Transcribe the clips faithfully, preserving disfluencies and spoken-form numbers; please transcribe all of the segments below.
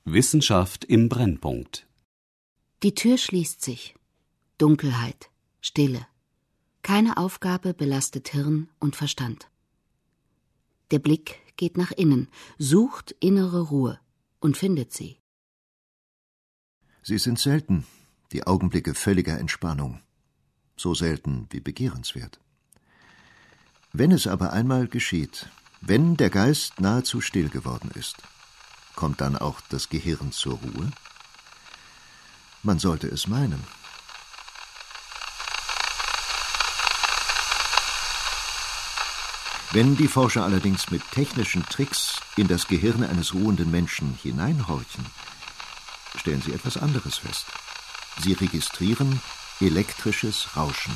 Wissenschaft im Brennpunkt. Die Tür schließt sich. Dunkelheit, Stille. Keine Aufgabe belastet Hirn und Verstand. Der Blick geht nach innen, sucht innere Ruhe und findet sie. Sie sind selten, die Augenblicke völliger Entspannung. So selten wie begehrenswert. Wenn es aber einmal geschieht, wenn der Geist nahezu still geworden ist, kommt dann auch das Gehirn zur Ruhe? Man sollte es meinen. Wenn die Forscher allerdings mit technischen Tricks in das Gehirn eines ruhenden Menschen hineinhorchen, stellen sie etwas anderes fest. Sie registrieren elektrisches Rauschen.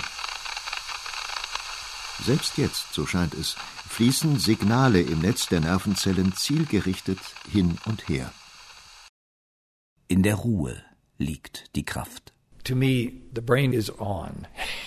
Selbst jetzt, so scheint es, fließen Signale im Netz der Nervenzellen zielgerichtet hin und her. In der Ruhe liegt die Kraft. To me, the brain is on.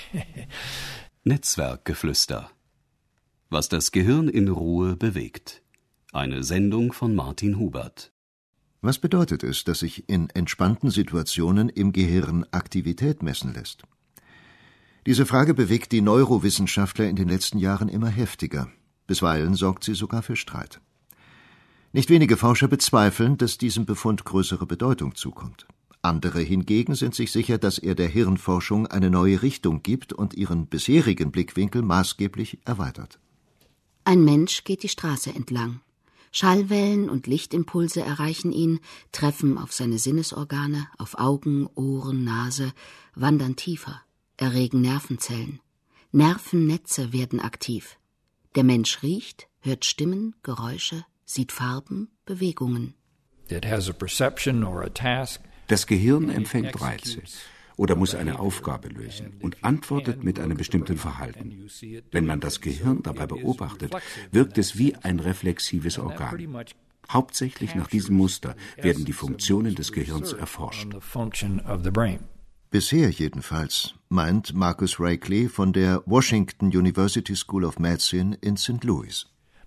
Netzwerkgeflüster. Was das Gehirn in Ruhe bewegt. Eine Sendung von Martin Hubert. Was bedeutet es, dass sich in entspannten Situationen im Gehirn Aktivität messen lässt? Diese Frage bewegt die Neurowissenschaftler in den letzten Jahren immer heftiger. Bisweilen sorgt sie sogar für Streit. Nicht wenige Forscher bezweifeln, dass diesem Befund größere Bedeutung zukommt. Andere hingegen sind sich sicher, dass er der Hirnforschung eine neue Richtung gibt und ihren bisherigen Blickwinkel maßgeblich erweitert. Ein Mensch geht die Straße entlang. Schallwellen und Lichtimpulse erreichen ihn, treffen auf seine Sinnesorgane, auf Augen, Ohren, Nase, wandern tiefer, erregen Nervenzellen. Nervennetze werden aktiv. Der Mensch riecht, hört Stimmen, Geräusche, sieht Farben, Bewegungen. Das Gehirn empfängt Reize oder muss eine Aufgabe lösen und antwortet mit einem bestimmten Verhalten. Wenn man das Gehirn dabei beobachtet, wirkt es wie ein reflexives Organ. Hauptsächlich nach diesem Muster werden die Funktionen des Gehirns erforscht. Bisher jedenfalls, meint Marcus Raichle von der Washington University School of Medicine in Sankt Louis.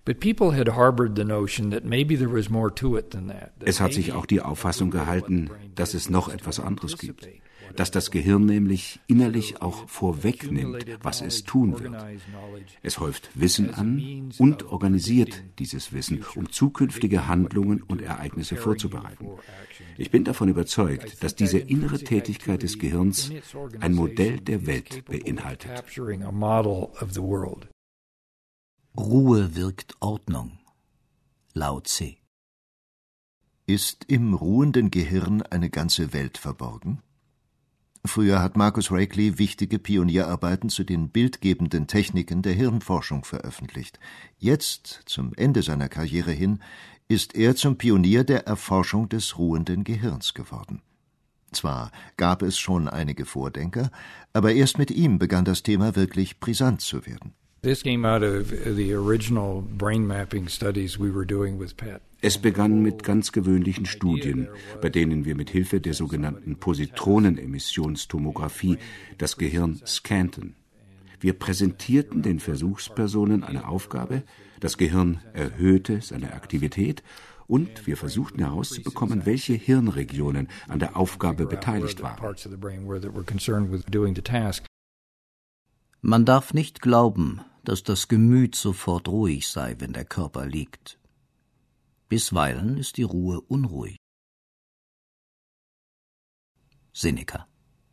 Es hat sich auch die Auffassung gehalten, dass es noch etwas anderes gibt, dass das Gehirn nämlich innerlich auch vorwegnimmt, was es tun wird. Es häuft Wissen an und organisiert dieses Wissen, um zukünftige Handlungen und Ereignisse vorzubereiten. Ich bin davon überzeugt, dass diese innere Tätigkeit des Gehirns ein Modell der Welt beinhaltet. Ruhe wirkt Ordnung. Lao Tse. Ist im ruhenden Gehirn eine ganze Welt verborgen? Früher hat Marcus Raichle wichtige Pionierarbeiten zu den bildgebenden Techniken der Hirnforschung veröffentlicht. Jetzt, zum Ende seiner Karriere hin, ist er zum Pionier der Erforschung des ruhenden Gehirns geworden. Zwar gab es schon einige Vordenker, aber erst mit ihm begann das Thema wirklich brisant zu werden. Es begann mit ganz gewöhnlichen Studien, bei denen wir mit Hilfe der sogenannten Positronenemissionstomographie das Gehirn scannten. Wir präsentierten den Versuchspersonen eine Aufgabe, das Gehirn erhöhte seine Aktivität und wir versuchten herauszubekommen, welche Hirnregionen an der Aufgabe beteiligt waren. Man darf nicht glauben, dass das Gemüt sofort ruhig sei, wenn der Körper liegt. Bisweilen ist die Ruhe unruhig. Seneca.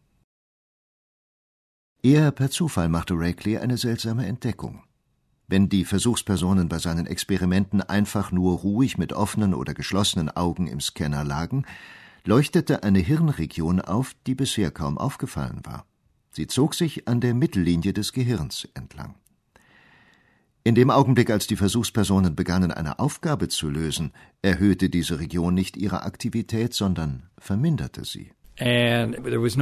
Eher per Zufall machte Raichle eine seltsame Entdeckung. Wenn die Versuchspersonen bei seinen Experimenten einfach nur ruhig mit offenen oder geschlossenen Augen im Scanner lagen, leuchtete eine Hirnregion auf, die bisher kaum aufgefallen war. Sie zog sich an der Mittellinie des Gehirns entlang. In dem Augenblick, als die Versuchspersonen begannen, eine Aufgabe zu lösen, erhöhte diese Region nicht ihre Aktivität, sondern verminderte sie. Es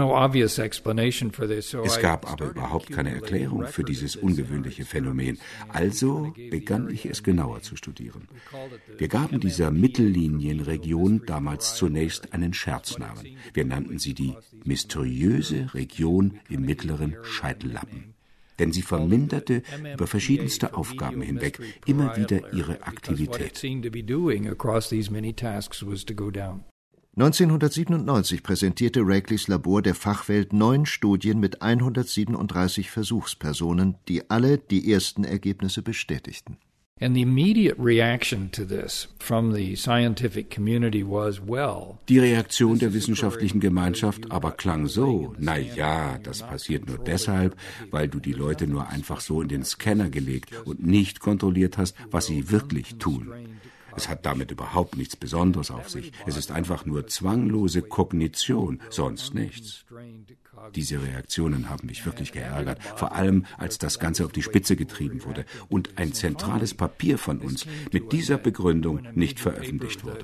gab aber überhaupt keine Erklärung für dieses ungewöhnliche Phänomen. Also begann ich es genauer zu studieren. Wir gaben dieser Mittellinienregion damals zunächst einen Scherznamen. Wir nannten sie die mysteriöse Region im mittleren Scheitellappen. Denn sie verminderte über verschiedenste Aufgaben hinweg immer wieder ihre Aktivität. neunzehnhundertsiebenundneunzig präsentierte Rakeleys Labor der Fachwelt neun Studien mit hundertsiebenunddreißig Versuchspersonen, die alle die ersten Ergebnisse bestätigten. And the immediate reaction to this from the scientific community was, well, die Reaktion der wissenschaftlichen Gemeinschaft aber klang so: Na ja, das passiert nur deshalb, weil du die Leute nur einfach so in den Scanner gelegt und nicht kontrolliert hast, was sie wirklich tun. Es hat damit überhaupt nichts Besonderes auf sich. Es ist einfach nur zwanglose Kognition, sonst nichts. Diese Reaktionen haben mich wirklich geärgert, vor allem als das Ganze auf die Spitze getrieben wurde und ein zentrales Papier von uns mit dieser Begründung nicht veröffentlicht wurde.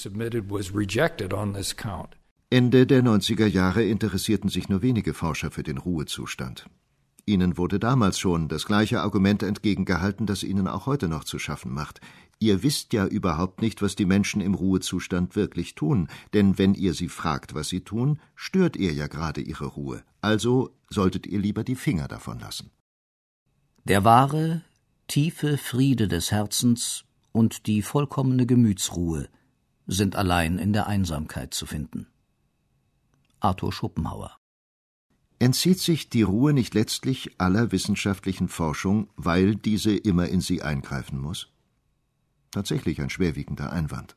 Ende der neunziger Jahre interessierten sich nur wenige Forscher für den Ruhezustand. Ihnen wurde damals schon das gleiche Argument entgegengehalten, das ihnen auch heute noch zu schaffen macht. Ihr wisst ja überhaupt nicht, was die Menschen im Ruhezustand wirklich tun, denn wenn ihr sie fragt, was sie tun, stört ihr ja gerade ihre Ruhe. Also solltet ihr lieber die Finger davon lassen. Der wahre, tiefe Friede des Herzens und die vollkommene Gemütsruhe sind allein in der Einsamkeit zu finden. Arthur Schopenhauer. Entzieht sich die Ruhe nicht letztlich aller wissenschaftlichen Forschung, weil diese immer in sie eingreifen muss? Tatsächlich ein schwerwiegender Einwand.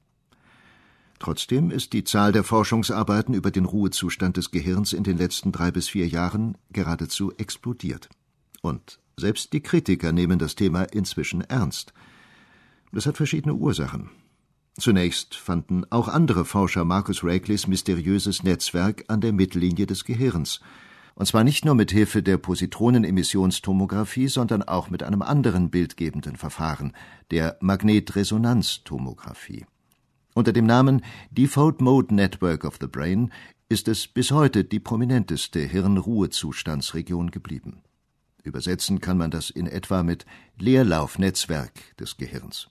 Trotzdem ist die Zahl der Forschungsarbeiten über den Ruhezustand des Gehirns in den letzten drei bis vier Jahren geradezu explodiert. Und selbst die Kritiker nehmen das Thema inzwischen ernst. Das hat verschiedene Ursachen. Zunächst fanden auch andere Forscher Marcus Rakeleys mysteriöses Netzwerk an der Mittellinie des Gehirns. Und zwar nicht nur mit Hilfe der Positronenemissionstomographie, sondern auch mit einem anderen bildgebenden Verfahren, der Magnetresonanztomographie. Unter dem Namen Default Mode Network of the Brain ist es bis heute die prominenteste Hirnruhezustandsregion geblieben. Übersetzen kann man das in etwa mit Leerlaufnetzwerk des Gehirns.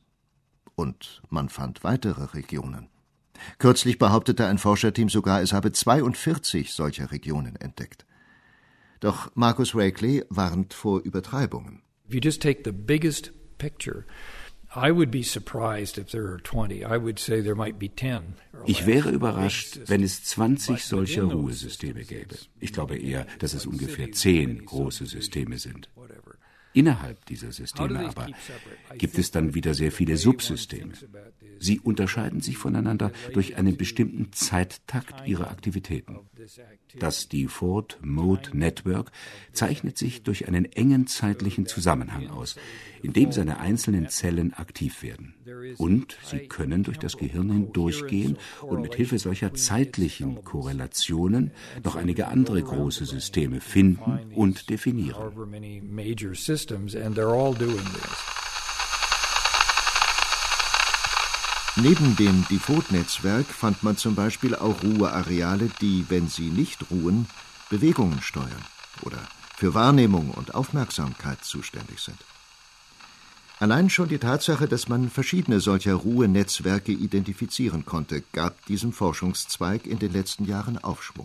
Und man fand weitere Regionen. Kürzlich behauptete ein Forscherteam sogar, es habe zweiundvierzig solcher Regionen entdeckt. Doch Marcus Rakeley warnt vor Übertreibungen. If you just take the biggest picture, I would be surprised if there are twenty. I would say there might be ten. Ich wäre überrascht, wenn es zwanzig solcher Ruhesysteme gäbe. Ich glaube eher, dass es ungefähr zehn große Systeme sind. Innerhalb dieser Systeme aber gibt es dann wieder sehr viele Subsysteme. Sie unterscheiden sich voneinander durch einen bestimmten Zeittakt ihrer Aktivitäten. Das Default Mode Network zeichnet sich durch einen engen zeitlichen Zusammenhang aus, in dem seine einzelnen Zellen aktiv werden. Und sie können durch das Gehirn hindurchgehen und mit Hilfe solcher zeitlichen Korrelationen noch einige andere große Systeme finden und definieren. Neben dem Default-Netzwerk fand man zum Beispiel auch Ruheareale, die, wenn sie nicht ruhen, Bewegungen steuern oder für Wahrnehmung und Aufmerksamkeit zuständig sind. Allein schon die Tatsache, dass man verschiedene solcher Ruhenetzwerke identifizieren konnte, gab diesem Forschungszweig in den letzten Jahren Aufschwung.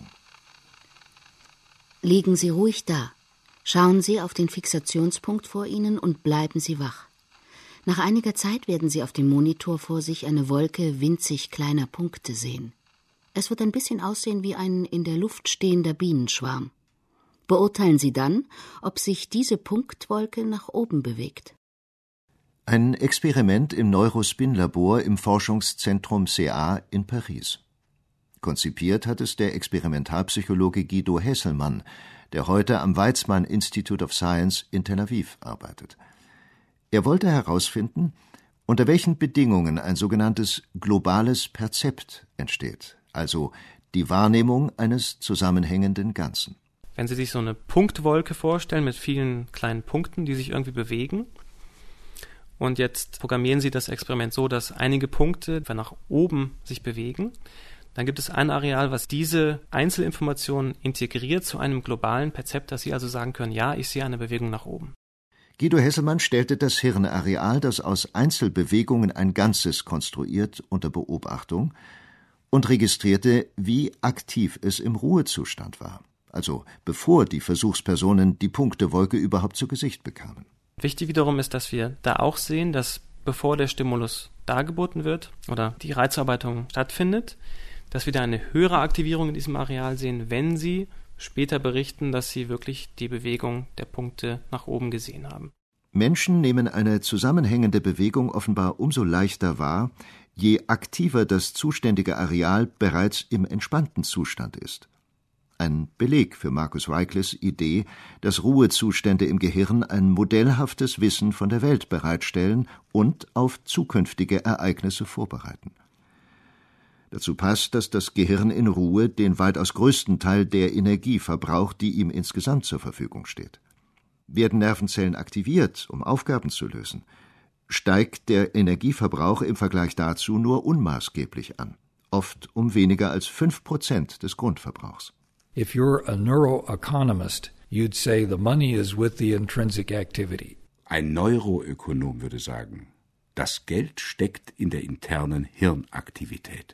Liegen Sie ruhig da. Schauen Sie auf den Fixationspunkt vor Ihnen und bleiben Sie wach. Nach einiger Zeit werden Sie auf dem Monitor vor sich eine Wolke winzig kleiner Punkte sehen. Es wird ein bisschen aussehen wie ein in der Luft stehender Bienenschwarm. Beurteilen Sie dann, ob sich diese Punktwolke nach oben bewegt. Ein Experiment im Neurospin-Labor im Forschungszentrum C A in Paris. Konzipiert hat es der Experimentalpsychologe Guido Hesselmann, der heute am Weizmann Institute of Science in Tel Aviv arbeitet. Er wollte herausfinden, unter welchen Bedingungen ein sogenanntes globales Perzept entsteht, also die Wahrnehmung eines zusammenhängenden Ganzen. Wenn Sie sich so eine Punktwolke vorstellen mit vielen kleinen Punkten, die sich irgendwie bewegen, und jetzt programmieren Sie das Experiment so, dass einige Punkte nach oben sich bewegen, dann gibt es ein Areal, was diese Einzelinformationen integriert zu einem globalen Perzept, dass Sie also sagen können, ja, ich sehe eine Bewegung nach oben. Guido Hesselmann stellte das Hirnareal, das aus Einzelbewegungen ein Ganzes konstruiert, unter Beobachtung und registrierte, wie aktiv es im Ruhezustand war, also bevor die Versuchspersonen die Punktewolke überhaupt zu Gesicht bekamen. Wichtig wiederum ist, dass wir da auch sehen, dass bevor der Stimulus dargeboten wird oder die Reizarbeitung stattfindet, dass wir da eine höhere Aktivierung in diesem Areal sehen, wenn sie später berichten, dass sie wirklich die Bewegung der Punkte nach oben gesehen haben. Menschen nehmen eine zusammenhängende Bewegung offenbar umso leichter wahr, je aktiver das zuständige Areal bereits im entspannten Zustand ist. Ein Beleg für Marcus Reikles Idee, dass Ruhezustände im Gehirn ein modellhaftes Wissen von der Welt bereitstellen und auf zukünftige Ereignisse vorbereiten. Dazu passt, dass das Gehirn in Ruhe den weitaus größten Teil der Energie verbraucht, die ihm insgesamt zur Verfügung steht. Werden Nervenzellen aktiviert, um Aufgaben zu lösen, steigt der Energieverbrauch im Vergleich dazu nur unmaßgeblich an, oft um weniger als fünf Prozent des Grundverbrauchs. If you're a neuroeconomist, you'd say the money is with the intrinsic activity. Ein Neuroökonom würde sagen, das Geld steckt in der internen Hirnaktivität.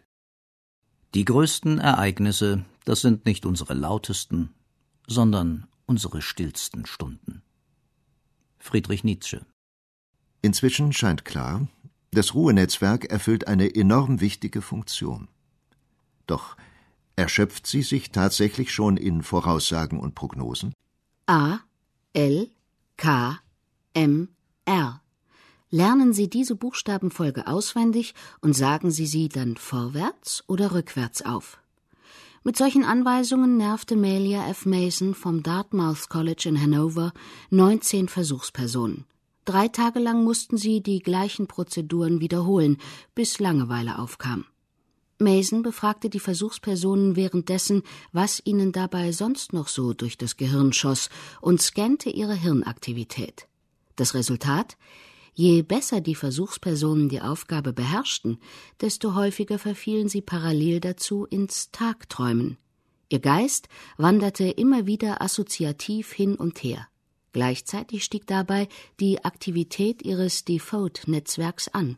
Die größten Ereignisse, das sind nicht unsere lautesten, sondern unsere stillsten Stunden. Friedrich Nietzsche. Inzwischen scheint klar, das Ruhenetzwerk erfüllt eine enorm wichtige Funktion. Doch erschöpft sie sich tatsächlich schon in Voraussagen und Prognosen? A, L, K, M, R. Lernen Sie diese Buchstabenfolge auswendig und sagen Sie sie dann vorwärts oder rückwärts auf. Mit solchen Anweisungen nervte Malia F. Mason vom Dartmouth College in Hannover neunzehn Versuchspersonen. Drei Tage lang mussten sie die gleichen Prozeduren wiederholen, bis Langeweile aufkam. Mason befragte die Versuchspersonen währenddessen, was ihnen dabei sonst noch so durch das Gehirn schoss, und scannte ihre Hirnaktivität. Das Resultat? Je besser die Versuchspersonen die Aufgabe beherrschten, desto häufiger verfielen sie parallel dazu ins Tagträumen. Ihr Geist wanderte immer wieder assoziativ hin und her. Gleichzeitig stieg dabei die Aktivität ihres Default-Netzwerks an.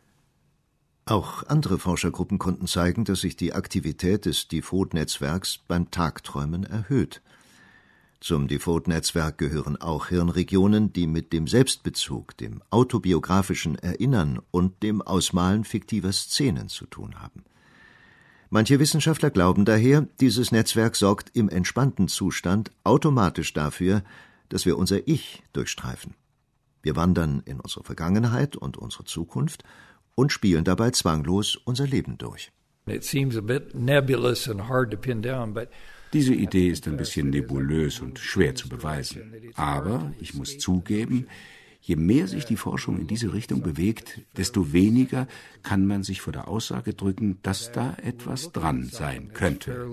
Auch andere Forschergruppen konnten zeigen, dass sich die Aktivität des Default-Netzwerks beim Tagträumen erhöht. Zum Default-Netzwerk gehören auch Hirnregionen, die mit dem Selbstbezug, dem autobiografischen Erinnern und dem Ausmalen fiktiver Szenen zu tun haben. Manche Wissenschaftler glauben daher, dieses Netzwerk sorgt im entspannten Zustand automatisch dafür, dass wir unser Ich durchstreifen. Wir wandern in unsere Vergangenheit und unsere Zukunft und spielen dabei zwanglos unser Leben durch. It seems a bit nebulous and hard to pin down, but Diese Idee ist ein bisschen nebulös und schwer zu beweisen. Aber ich muss zugeben, je mehr sich die Forschung in diese Richtung bewegt, desto weniger kann man sich vor der Aussage drücken, dass da etwas dran sein könnte.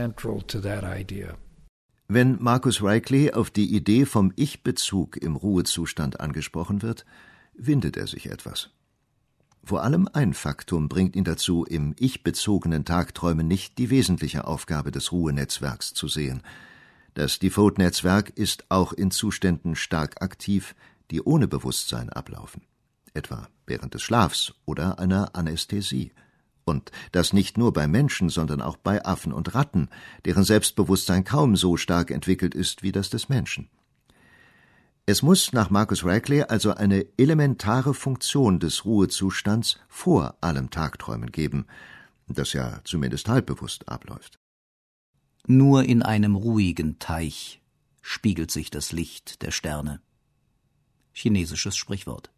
Wenn Marcus Reichley auf die Idee vom Ich-Bezug im Ruhezustand angesprochen wird, windet er sich etwas. Vor allem ein Faktum bringt ihn dazu, im ich-bezogenen Tagträumen nicht die wesentliche Aufgabe des Ruhenetzwerks zu sehen. Das Default-Netzwerk ist auch in Zuständen stark aktiv, die ohne Bewusstsein ablaufen, etwa während des Schlafs oder einer Anästhesie. Und das nicht nur bei Menschen, sondern auch bei Affen und Ratten, deren Selbstbewusstsein kaum so stark entwickelt ist wie das des Menschen. Es muss nach Marcus Reichley also eine elementare Funktion des Ruhezustands vor allem Tagträumen geben, das ja zumindest halbbewusst abläuft. Nur in einem ruhigen Teich spiegelt sich das Licht der Sterne. Chinesisches Sprichwort.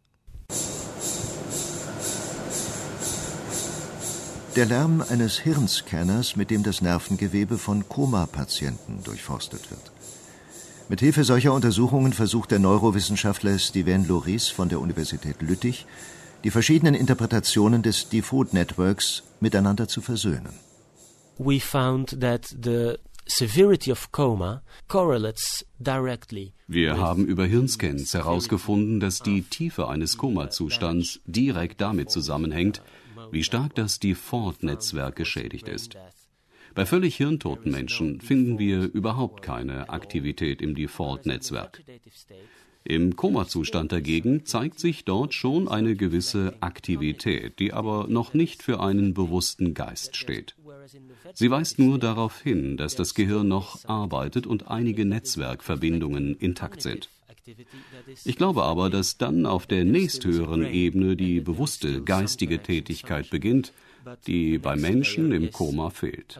Der Lärm eines Hirnscanners, mit dem das Nervengewebe von Koma-Patienten durchforstet wird. Mit Hilfe solcher Untersuchungen versucht der Neurowissenschaftler Steven Loris von der Universität Lüttich, die verschiedenen Interpretationen des Default Networks miteinander zu versöhnen. We found that the severity of coma correlates directly. Wir haben über Hirnscans herausgefunden, dass die Tiefe eines Komazustands direkt damit zusammenhängt, wie stark das Default-Netzwerk geschädigt ist. Bei völlig hirntoten Menschen finden wir überhaupt keine Aktivität im Default-Netzwerk. Im Komazustand dagegen zeigt sich dort schon eine gewisse Aktivität, die aber noch nicht für einen bewussten Geist steht. Sie weist nur darauf hin, dass das Gehirn noch arbeitet und einige Netzwerkverbindungen intakt sind. Ich glaube aber, dass dann auf der nächsthöheren Ebene die bewusste geistige Tätigkeit beginnt, die bei Menschen im Koma fehlt.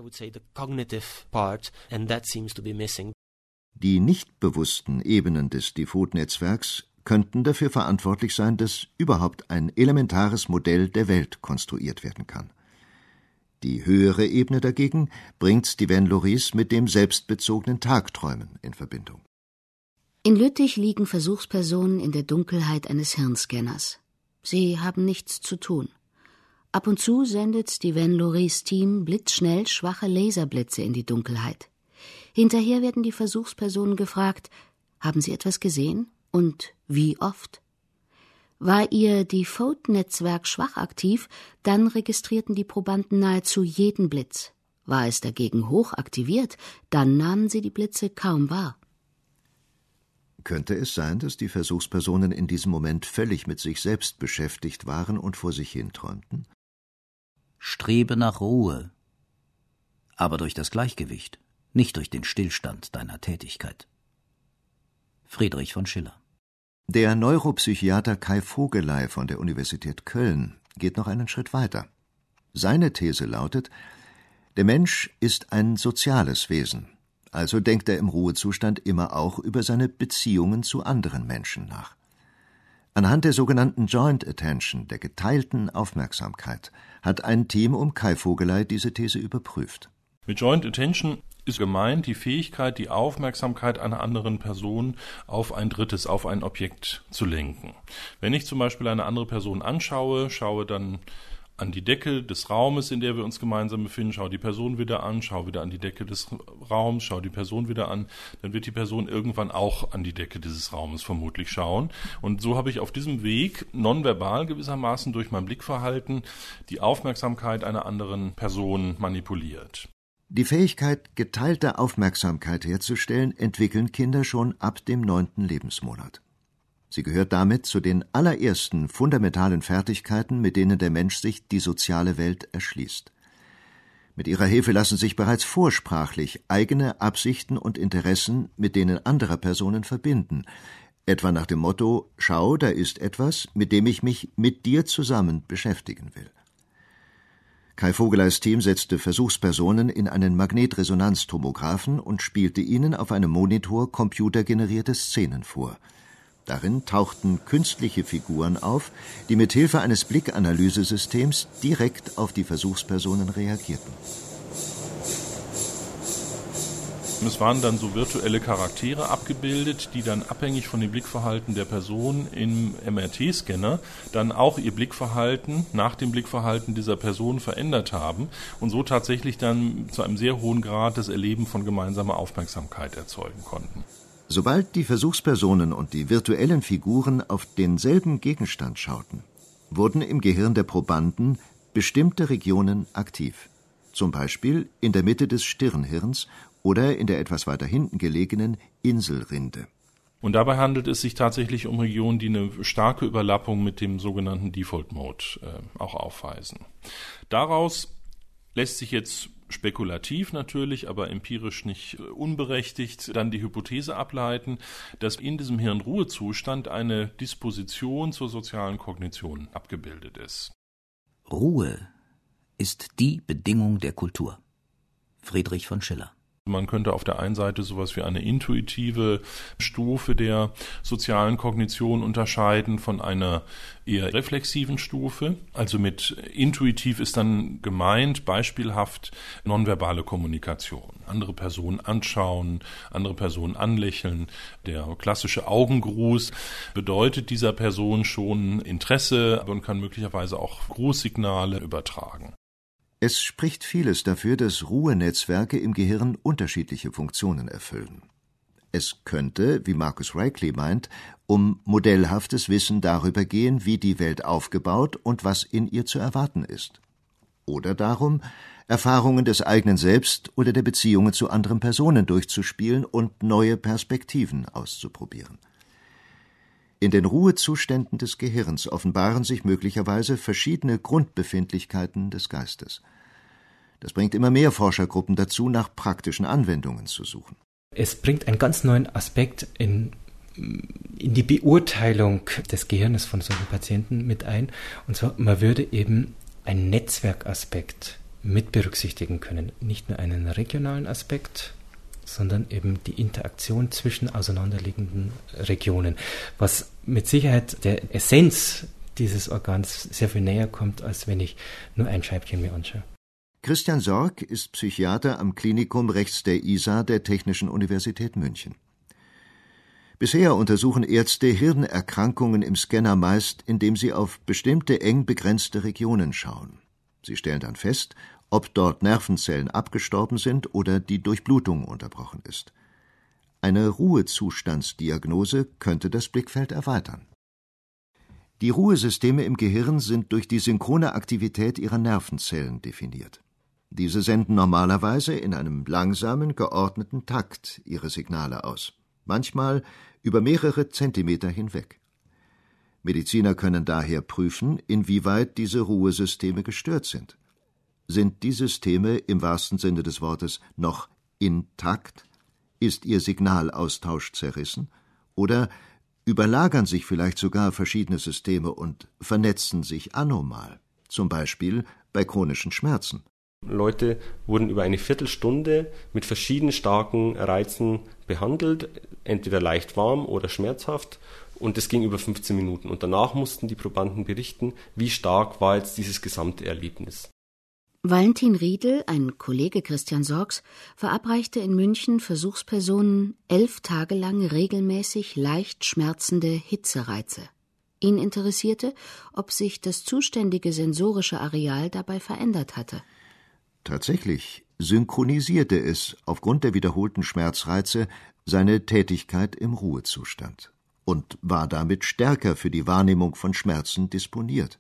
Die nicht bewussten Ebenen des Default-Netzwerks könnten dafür verantwortlich sein, dass überhaupt ein elementares Modell der Welt konstruiert werden kann. Die höhere Ebene dagegen bringt Steven Loris mit dem selbstbezogenen Tagträumen in Verbindung. In Lüttich liegen Versuchspersonen in der Dunkelheit eines Hirnscanners. Sie haben nichts zu tun. Ab und zu sendet Steven Loris' Team blitzschnell schwache Laserblitze in die Dunkelheit. Hinterher werden die Versuchspersonen gefragt, haben sie etwas gesehen und wie oft? War ihr Default-Netzwerk schwach aktiv, dann registrierten die Probanden nahezu jeden Blitz. War es dagegen hoch aktiviert, dann nahmen sie die Blitze kaum wahr. Könnte es sein, dass die Versuchspersonen in diesem Moment völlig mit sich selbst beschäftigt waren und vor sich hin träumten? Strebe nach Ruhe, aber durch das Gleichgewicht, nicht durch den Stillstand deiner Tätigkeit. Friedrich von Schiller. Der Neuropsychiater Kai Vogeley von der Universität Köln geht noch einen Schritt weiter. Seine These lautet, der Mensch ist ein soziales Wesen, also denkt er im Ruhezustand immer auch über seine Beziehungen zu anderen Menschen nach. Anhand der sogenannten Joint Attention, der geteilten Aufmerksamkeit, hat ein Team um Kai Vogeley diese These überprüft. Mit Joint Attention ist gemeint die Fähigkeit, die Aufmerksamkeit einer anderen Person auf ein drittes, auf ein Objekt zu lenken. Wenn ich zum Beispiel eine andere Person anschaue, schaue dann an die Decke des Raumes, in der wir uns gemeinsam befinden, schaue die Person wieder an, schaue wieder an die Decke des Raums, schaue die Person wieder an, dann wird die Person irgendwann auch an die Decke dieses Raumes vermutlich schauen. Und so habe ich auf diesem Weg nonverbal gewissermaßen durch mein Blickverhalten die Aufmerksamkeit einer anderen Person manipuliert. Die Fähigkeit, geteilte Aufmerksamkeit herzustellen, entwickeln Kinder schon ab dem neunten Lebensmonat. Sie gehört damit zu den allerersten fundamentalen Fertigkeiten, mit denen der Mensch sich die soziale Welt erschließt. Mit ihrer Hilfe lassen sich bereits vorsprachlich eigene Absichten und Interessen mit denen anderer Personen verbinden, etwa nach dem Motto: Schau, da ist etwas, mit dem ich mich mit dir zusammen beschäftigen will. Kai Vogeleys Team setzte Versuchspersonen in einen Magnetresonanztomographen und spielte ihnen auf einem Monitor computergenerierte Szenen vor. Darin tauchten künstliche Figuren auf, die mit Hilfe eines Blickanalysesystems direkt auf die Versuchspersonen reagierten. Es waren dann so virtuelle Charaktere abgebildet, die dann abhängig von dem Blickverhalten der Person im M R T-Scanner dann auch ihr Blickverhalten nach dem Blickverhalten dieser Person verändert haben und so tatsächlich dann zu einem sehr hohen Grad das Erleben von gemeinsamer Aufmerksamkeit erzeugen konnten. Sobald die Versuchspersonen und die virtuellen Figuren auf denselben Gegenstand schauten, wurden im Gehirn der Probanden bestimmte Regionen aktiv. Zum Beispiel in der Mitte des Stirnhirns oder in der etwas weiter hinten gelegenen Inselrinde. Und dabei handelt es sich tatsächlich um Regionen, die eine starke Überlappung mit dem sogenannten Default Mode äh, auch aufweisen. Daraus lässt sich jetzt spekulativ natürlich, aber empirisch nicht unberechtigt, dann die Hypothese ableiten, dass in diesem Hirnruhezustand eine Disposition zur sozialen Kognition abgebildet ist. Ruhe ist die Bedingung der Kultur. Friedrich von Schiller. Man könnte auf der einen Seite sowas wie eine intuitive Stufe der sozialen Kognition unterscheiden von einer eher reflexiven Stufe. Also mit intuitiv ist dann gemeint beispielhaft nonverbale Kommunikation. Andere Personen anschauen, andere Personen anlächeln. Der klassische Augengruß bedeutet dieser Person schon Interesse und kann möglicherweise auch Grußsignale übertragen. Es spricht vieles dafür, dass Ruhenetzwerke im Gehirn unterschiedliche Funktionen erfüllen. Es könnte, wie Marcus Raichle meint, um modellhaftes Wissen darüber gehen, wie die Welt aufgebaut und was in ihr zu erwarten ist. Oder darum, Erfahrungen des eigenen Selbst oder der Beziehungen zu anderen Personen durchzuspielen und neue Perspektiven auszuprobieren. In den Ruhezuständen des Gehirns offenbaren sich möglicherweise verschiedene Grundbefindlichkeiten des Geistes. Das bringt immer mehr Forschergruppen dazu, nach praktischen Anwendungen zu suchen. Es bringt einen ganz neuen Aspekt in, in die Beurteilung des Gehirnes von solchen Patienten mit ein. Und zwar, man würde eben einen Netzwerkaspekt mit berücksichtigen können. Nicht nur einen regionalen Aspekt, sondern eben die Interaktion zwischen auseinanderliegenden Regionen, was mit Sicherheit der Essenz dieses Organs sehr viel näher kommt, als wenn ich nur ein Scheibchen mir anschaue. Christian Sorg ist Psychiater am Klinikum rechts der Isar der Technischen Universität München. Bisher untersuchen Ärzte Hirnerkrankungen im Scanner meist, indem sie auf bestimmte eng begrenzte Regionen schauen. Sie stellen dann fest, ob dort Nervenzellen abgestorben sind oder die Durchblutung unterbrochen ist. Eine Ruhezustandsdiagnose könnte das Blickfeld erweitern. Die Ruhesysteme im Gehirn sind durch die synchrone Aktivität ihrer Nervenzellen definiert. Diese senden normalerweise in einem langsamen, geordneten Takt ihre Signale aus, manchmal über mehrere Zentimeter hinweg. Mediziner können daher prüfen, inwieweit diese Ruhesysteme gestört sind. Sind die Systeme im wahrsten Sinne des Wortes noch intakt? Ist ihr Signalaustausch zerrissen? Oder überlagern sich vielleicht sogar verschiedene Systeme und vernetzen sich anormal, zum Beispiel bei chronischen Schmerzen? Leute wurden über eine Viertelstunde mit verschiedenen starken Reizen behandelt, entweder leicht warm oder schmerzhaft, und das ging über fünfzehn Minuten. Und danach mussten die Probanden berichten, wie stark war jetzt dieses gesamte Erlebnis. Valentin Riedel, ein Kollege Christian Sorgs, verabreichte in München Versuchspersonen elf Tage lang regelmäßig leicht schmerzende Hitzereize. Ihn interessierte, ob sich das zuständige sensorische Areal dabei verändert hatte. Tatsächlich synchronisierte es aufgrund der wiederholten Schmerzreize seine Tätigkeit im Ruhezustand und war damit stärker für die Wahrnehmung von Schmerzen disponiert.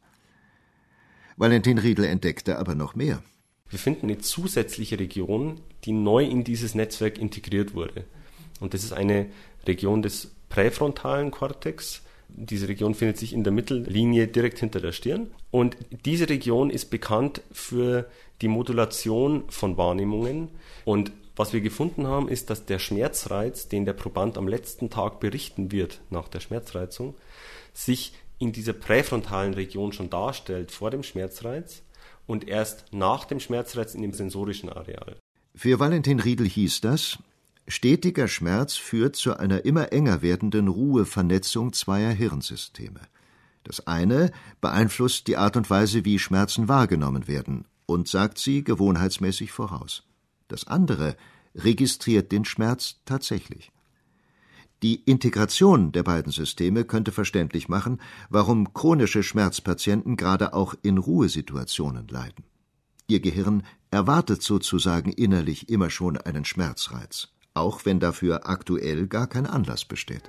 Valentin Riedel entdeckte aber noch mehr. Wir finden eine zusätzliche Region, die neu in dieses Netzwerk integriert wurde. Und das ist eine Region des präfrontalen Kortex. Diese Region findet sich in der Mittellinie direkt hinter der Stirn. Und diese Region ist bekannt für die Modulation von Wahrnehmungen. Und was wir gefunden haben, ist, dass der Schmerzreiz, den der Proband am letzten Tag berichten wird nach der Schmerzreizung, sich in dieser präfrontalen Region schon darstellt vor dem Schmerzreiz und erst nach dem Schmerzreiz in dem sensorischen Areal. Für Valentin Riedel hieß das, stetiger Schmerz führt zu einer immer enger werdenden Ruhevernetzung zweier Hirnsysteme. Das eine beeinflusst die Art und Weise, wie Schmerzen wahrgenommen werden und sagt sie gewohnheitsmäßig voraus. Das andere registriert den Schmerz tatsächlich. Die Integration der beiden Systeme könnte verständlich machen, warum chronische Schmerzpatienten gerade auch in Ruhesituationen leiden. Ihr Gehirn erwartet sozusagen innerlich immer schon einen Schmerzreiz, auch wenn dafür aktuell gar kein Anlass besteht.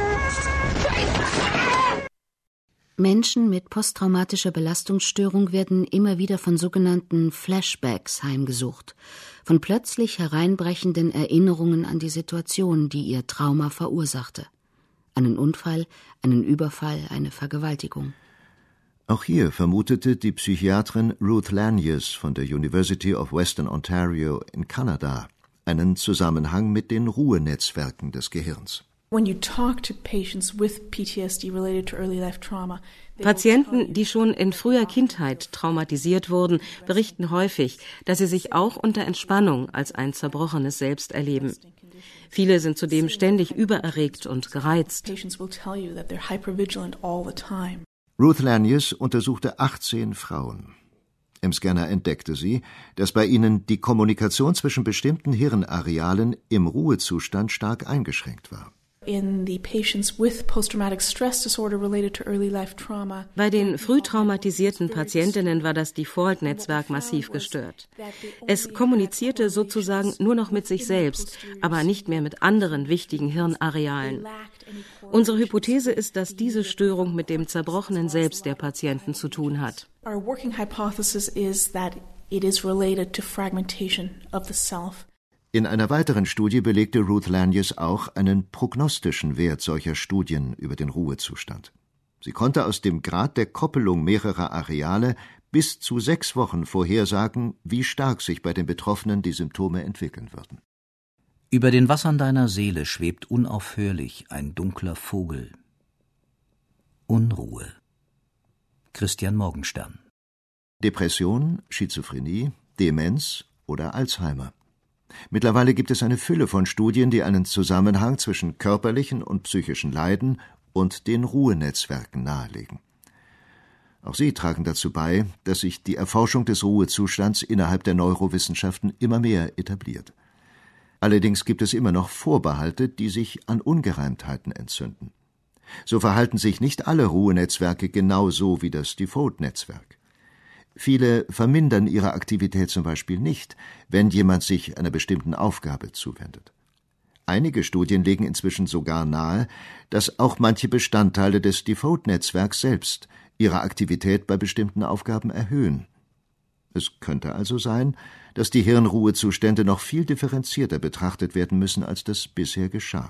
Menschen mit posttraumatischer Belastungsstörung werden immer wieder von sogenannten Flashbacks heimgesucht, von plötzlich hereinbrechenden Erinnerungen an die Situation, die ihr Trauma verursachte. Einen Unfall, einen Überfall, eine Vergewaltigung. Auch hier vermutete die Psychiaterin Ruth Lanius von der University of Western Ontario in Kanada einen Zusammenhang mit den Ruhenetzwerken des Gehirns. Patienten, die schon in früher Kindheit traumatisiert wurden, berichten häufig, dass sie sich auch unter Entspannung als ein zerbrochenes Selbst erleben. Viele sind zudem ständig übererregt und gereizt. Ruth Lanius untersuchte achtzehn Frauen. Im Scanner entdeckte sie, dass bei ihnen die Kommunikation zwischen bestimmten Hirnarealen im Ruhezustand stark eingeschränkt war. Bei den früh traumatisierten Patientinnen war das Default-Netzwerk massiv gestört. Es kommunizierte sozusagen nur noch mit sich selbst, aber nicht mehr mit anderen wichtigen Hirnarealen. Unsere Hypothese ist, dass diese Störung mit dem zerbrochenen Selbst der Patienten zu tun hat. Our working hypothesis is that it is related to fragmentation of the self. In einer weiteren Studie belegte Ruth Lanius auch einen prognostischen Wert solcher Studien über den Ruhezustand. Sie konnte aus dem Grad der Koppelung mehrerer Areale bis zu sechs Wochen vorhersagen, wie stark sich bei den Betroffenen die Symptome entwickeln würden. Über den Wassern deiner Seele schwebt unaufhörlich ein dunkler Vogel. Unruhe. Christian Morgenstern. Depression, Schizophrenie, Demenz oder Alzheimer. Mittlerweile gibt es eine Fülle von Studien, die einen Zusammenhang zwischen körperlichen und psychischen Leiden und den Ruhenetzwerken nahelegen. Auch sie tragen dazu bei, dass sich die Erforschung des Ruhezustands innerhalb der Neurowissenschaften immer mehr etabliert. Allerdings gibt es immer noch Vorbehalte, die sich an Ungereimtheiten entzünden. So verhalten sich nicht alle Ruhenetzwerke genau so wie das Default-Netzwerk. Viele vermindern ihre Aktivität zum Beispiel nicht, wenn jemand sich einer bestimmten Aufgabe zuwendet. Einige Studien legen inzwischen sogar nahe, dass auch manche Bestandteile des Default-Netzwerks selbst ihre Aktivität bei bestimmten Aufgaben erhöhen. Es könnte also sein, dass die Hirnruhezustände noch viel differenzierter betrachtet werden müssen, als das bisher geschah.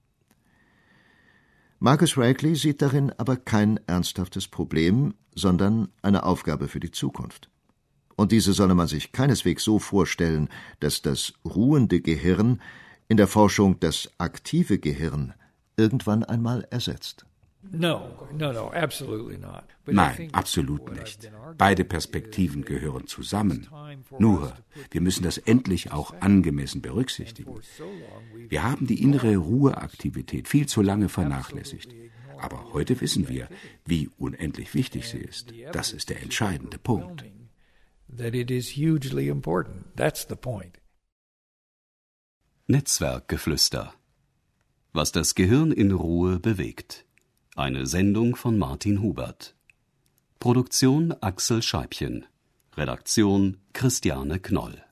Marcus Raichle sieht darin aber kein ernsthaftes Problem, sondern eine Aufgabe für die Zukunft. Und diese solle man sich keineswegs so vorstellen, dass das ruhende Gehirn in der Forschung das aktive Gehirn irgendwann einmal ersetzt. No, no, no, absolutely not. Nein, absolut nicht. Beide Perspektiven gehören zusammen. Nur, wir müssen das endlich auch angemessen berücksichtigen. Wir haben die innere Ruheaktivität viel zu lange vernachlässigt. Aber heute wissen wir, wie unendlich wichtig sie ist. Das ist der entscheidende Punkt. Netzwerkgeflüster. Was das Gehirn in Ruhe bewegt. Eine Sendung von Martin Hubert. Produktion Axel Scheibchen. Redaktion Christiane Knoll.